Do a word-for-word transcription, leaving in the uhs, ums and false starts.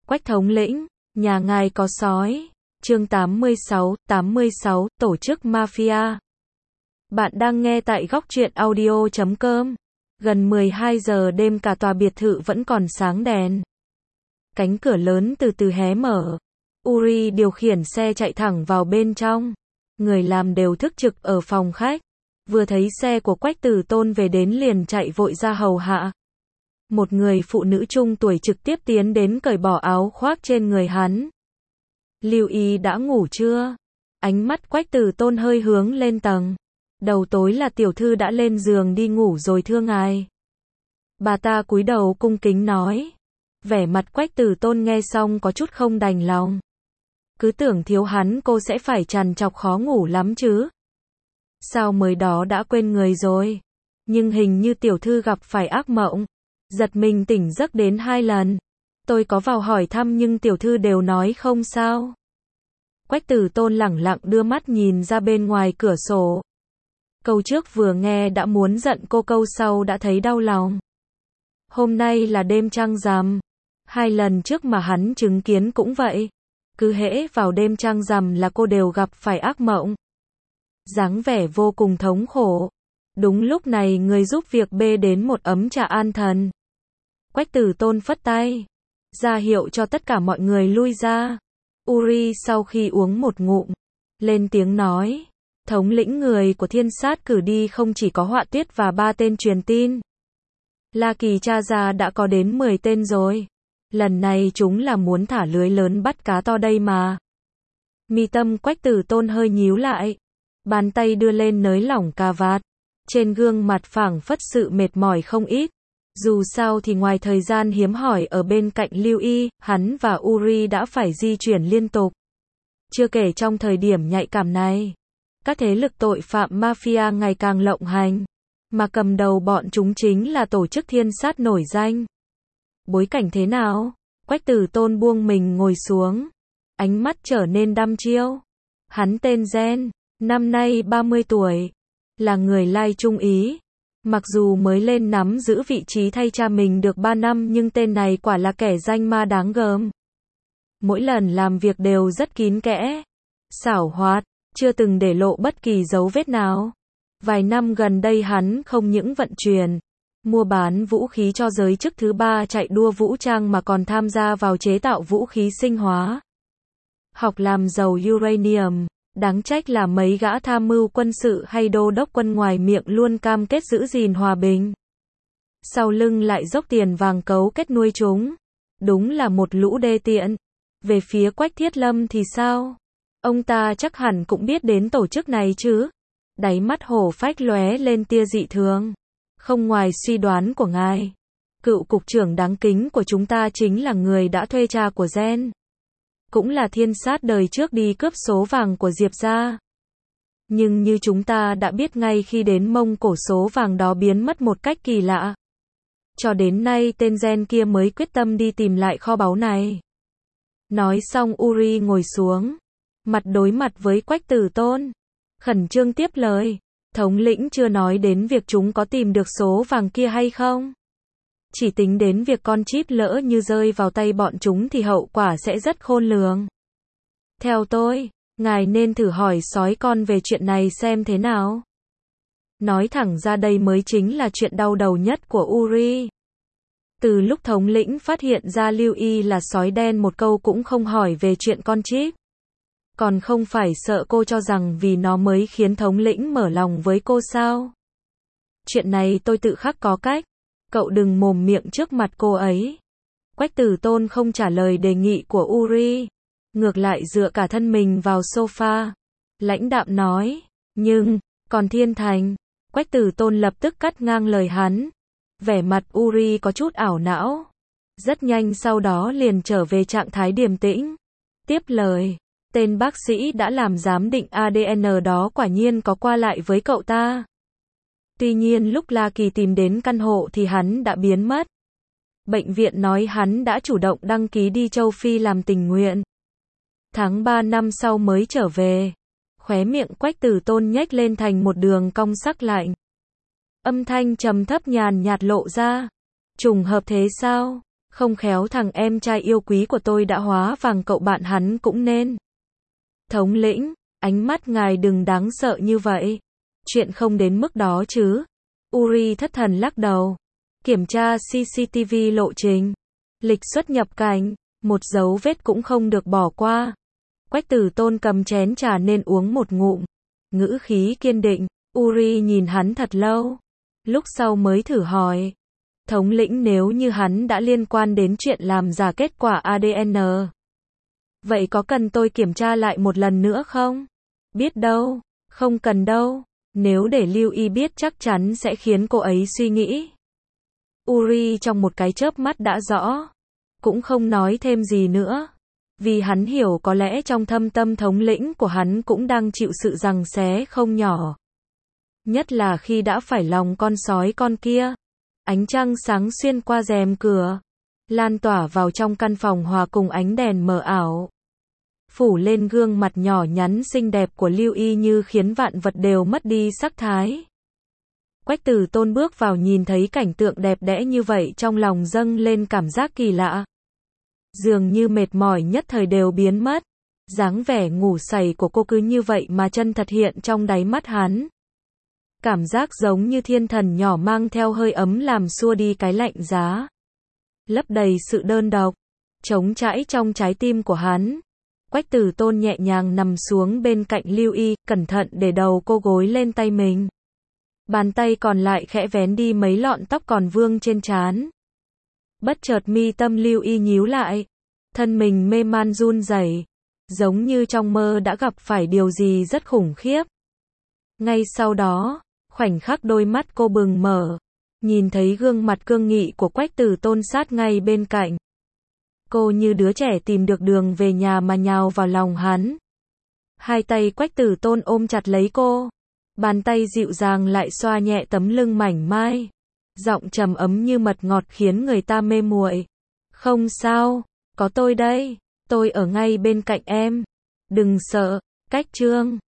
Quách thống lĩnh, nhà ngài có sói. Chương tám mươi sáu, tám mươi sáu, tổ chức mafia. Bạn đang nghe tại góc truyện audio chấm com. Gần mười hai giờ đêm cả tòa biệt thự vẫn còn sáng đèn. Cánh cửa lớn từ từ hé mở. Uri điều khiển xe chạy thẳng vào bên trong. Người làm đều thức trực ở phòng khách. Vừa thấy xe của Quách Tử Tôn về đến liền chạy vội ra hầu hạ. Một người phụ nữ trung tuổi trực tiếp tiến đến cởi bỏ áo khoác trên người hắn. Lưu Ý đã ngủ chưa? Ánh mắt Quách Tử Tôn hơi hướng lên tầng. Đầu tối là tiểu thư đã lên giường đi ngủ rồi thưa ngài. Bà ta cúi đầu cung kính nói. Vẻ mặt Quách Tử Tôn nghe xong có chút không đành lòng. Cứ tưởng thiếu hắn cô sẽ phải trằn trọc khó ngủ lắm chứ. Sao mới đó đã quên người rồi? Nhưng hình như tiểu thư gặp phải ác mộng. Giật mình tỉnh giấc đến hai lần. Tôi có vào hỏi thăm nhưng tiểu thư đều nói không sao. Quách Tử Tôn lẳng lặng đưa mắt nhìn ra bên ngoài cửa sổ. Câu trước vừa nghe đã muốn giận cô, câu sau đã thấy đau lòng. Hôm nay là đêm trăng rằm. Hai lần trước mà hắn chứng kiến cũng vậy. Cứ hễ vào đêm trăng rằm là cô đều gặp phải ác mộng. Dáng vẻ vô cùng thống khổ. Đúng lúc này người giúp việc bê đến một ấm trà an thần. Quách Tử Tôn phất tay, ra hiệu cho tất cả mọi người lui ra. Uri sau khi uống một ngụm, lên tiếng nói, thống lĩnh người của thiên sát cử đi không chỉ có Họa Tuyết và ba tên truyền tin. La Kỳ tra ra đã có đến mười tên rồi. Lần này chúng là muốn thả lưới lớn bắt cá to đây mà. Mi tâm Quách Tử Tôn hơi nhíu lại. Bàn tay đưa lên nới lỏng cà vạt. Trên gương mặt phảng phất sự mệt mỏi không ít. Dù sao thì ngoài thời gian hiếm hỏi ở bên cạnh Lưu Y, hắn và Uri đã phải di chuyển liên tục. Chưa kể trong thời điểm nhạy cảm này, các thế lực tội phạm mafia ngày càng lộng hành, mà cầm đầu bọn chúng chính là tổ chức thiên sát nổi danh. Bối cảnh thế nào? Quách Tử Tôn buông mình ngồi xuống, ánh mắt trở nên đăm chiêu. Hắn tên Gen, năm nay ba mươi tuổi, là người Lai Trung Ý. Mặc dù mới lên nắm giữ vị trí thay cha mình được ba năm nhưng tên này quả là kẻ danh ma đáng gờm. Mỗi lần làm việc đều rất kín kẽ, xảo hoạt, chưa từng để lộ bất kỳ dấu vết nào. Vài năm gần đây hắn không những vận chuyển, mua bán vũ khí cho giới chức thứ ba chạy đua vũ trang mà còn tham gia vào chế tạo vũ khí sinh hóa. Học làm giàu uranium. Đáng trách là mấy gã tham mưu quân sự hay đô đốc quân ngoài miệng luôn cam kết giữ gìn hòa bình. Sau lưng lại dốc tiền vàng cấu kết nuôi chúng. Đúng là một lũ đê tiện. Về phía Quách Thiết Lâm thì sao? Ông ta chắc hẳn cũng biết đến tổ chức này chứ? Đáy mắt hổ phách lóe lên tia dị thường. Không ngoài suy đoán của ngài, cựu cục trưởng đáng kính của chúng ta chính là người đã thuê cha của Gen. Cũng là thiên sát đời trước đi cướp số vàng của Diệp gia. Nhưng như chúng ta đã biết ngay khi đến Mông Cổ số vàng đó biến mất một cách kỳ lạ. Cho đến nay tên Gen kia mới quyết tâm đi tìm lại kho báu này. Nói xong Uri ngồi xuống, mặt đối mặt với Quách Tử Tôn, khẩn trương tiếp lời, thống lĩnh chưa nói đến việc chúng có tìm được số vàng kia hay không. Chỉ tính đến việc con chip lỡ như rơi vào tay bọn chúng thì hậu quả sẽ rất khôn lường. Theo tôi, ngài nên thử hỏi sói con về chuyện này xem thế nào. Nói thẳng ra đây mới chính là chuyện đau đầu nhất của Uri. Từ lúc thống lĩnh phát hiện ra Lưu Y là sói đen một câu cũng không hỏi về chuyện con chip. Còn không phải sợ cô cho rằng vì nó mới khiến thống lĩnh mở lòng với cô sao? Chuyện này tôi tự khắc có cách. Cậu đừng mồm miệng trước mặt cô ấy. Quách Tử Tôn không trả lời đề nghị của Uri. Ngược lại dựa cả thân mình vào sofa. Lãnh đạm nói. Nhưng, còn Thiên Thành. Quách Tử Tôn lập tức cắt ngang lời hắn. Vẻ mặt Uri có chút ảo não. Rất nhanh sau đó liền trở về trạng thái điềm tĩnh. Tiếp lời. Tên bác sĩ đã làm giám định a đê en đó quả nhiên có qua lại với cậu ta. Tuy nhiên lúc La Kỳ tìm đến căn hộ thì hắn đã biến mất. Bệnh viện nói hắn đã chủ động đăng ký đi châu Phi làm tình nguyện. Tháng ba năm sau mới trở về. Khóe miệng Quách Tử Tôn nhếch lên thành một đường cong sắc lạnh. Âm thanh trầm thấp nhàn nhạt lộ ra. Trùng hợp thế sao? Không khéo thằng em trai yêu quý của tôi đã hóa vàng, cậu bạn hắn cũng nên. Thống lĩnh, ánh mắt ngài đừng đáng sợ như vậy. Chuyện không đến mức đó chứ. Uri thất thần lắc đầu. Kiểm tra xê xê tê vê lộ trình. Lịch xuất nhập cảnh. Một dấu vết cũng không được bỏ qua. Quách Tử Tôn cầm chén trà nên uống một ngụm. Ngữ khí kiên định. Uri nhìn hắn thật lâu. Lúc sau mới thử hỏi. Thống lĩnh, nếu như hắn đã liên quan đến chuyện làm giả kết quả a đê en, vậy có cần tôi kiểm tra lại một lần nữa không? Biết đâu, không cần đâu. Nếu để Lưu Y biết chắc chắn sẽ khiến cô ấy suy nghĩ. Uri trong một cái chớp mắt đã rõ. Cũng không nói thêm gì nữa. Vì hắn hiểu có lẽ trong thâm tâm thống lĩnh của hắn cũng đang chịu sự giằng xé không nhỏ. Nhất là khi đã phải lòng con sói con kia. Ánh trăng sáng xuyên qua rèm cửa, lan tỏa vào trong căn phòng hòa cùng ánh đèn mờ ảo. Phủ lên gương mặt nhỏ nhắn xinh đẹp của Lưu Y như khiến vạn vật đều mất đi sắc thái. Quách Tử Tôn bước vào nhìn thấy cảnh tượng đẹp đẽ như vậy, trong lòng dâng lên cảm giác kỳ lạ. Dường như mệt mỏi nhất thời đều biến mất. Dáng vẻ ngủ say của cô cứ như vậy mà chân thật hiện trong đáy mắt hắn. Cảm giác giống như thiên thần nhỏ mang theo hơi ấm làm xua đi cái lạnh giá. Lấp đầy sự đơn độc, trống trải trong trái tim của hắn. Quách Tử Tôn nhẹ nhàng nằm xuống bên cạnh Lưu Y, cẩn thận để đầu cô gối lên tay mình. Bàn tay còn lại khẽ vén đi mấy lọn tóc còn vương trên trán. Bất chợt mi tâm Lưu Y nhíu lại. Thân mình mê man run rẩy, giống như trong mơ đã gặp phải điều gì rất khủng khiếp. Ngay sau đó, khoảnh khắc đôi mắt cô bừng mở, nhìn thấy gương mặt cương nghị của Quách Tử Tôn sát ngay bên cạnh. Cô như đứa trẻ tìm được đường về nhà mà nhào vào lòng hắn. Hai tay Quách Tử Tôn ôm chặt lấy cô. Bàn tay dịu dàng lại xoa nhẹ tấm lưng mảnh mai. Giọng trầm ấm như mật ngọt khiến người ta mê muội. Không sao, có tôi đây, tôi ở ngay bên cạnh em. Đừng sợ. Cách chương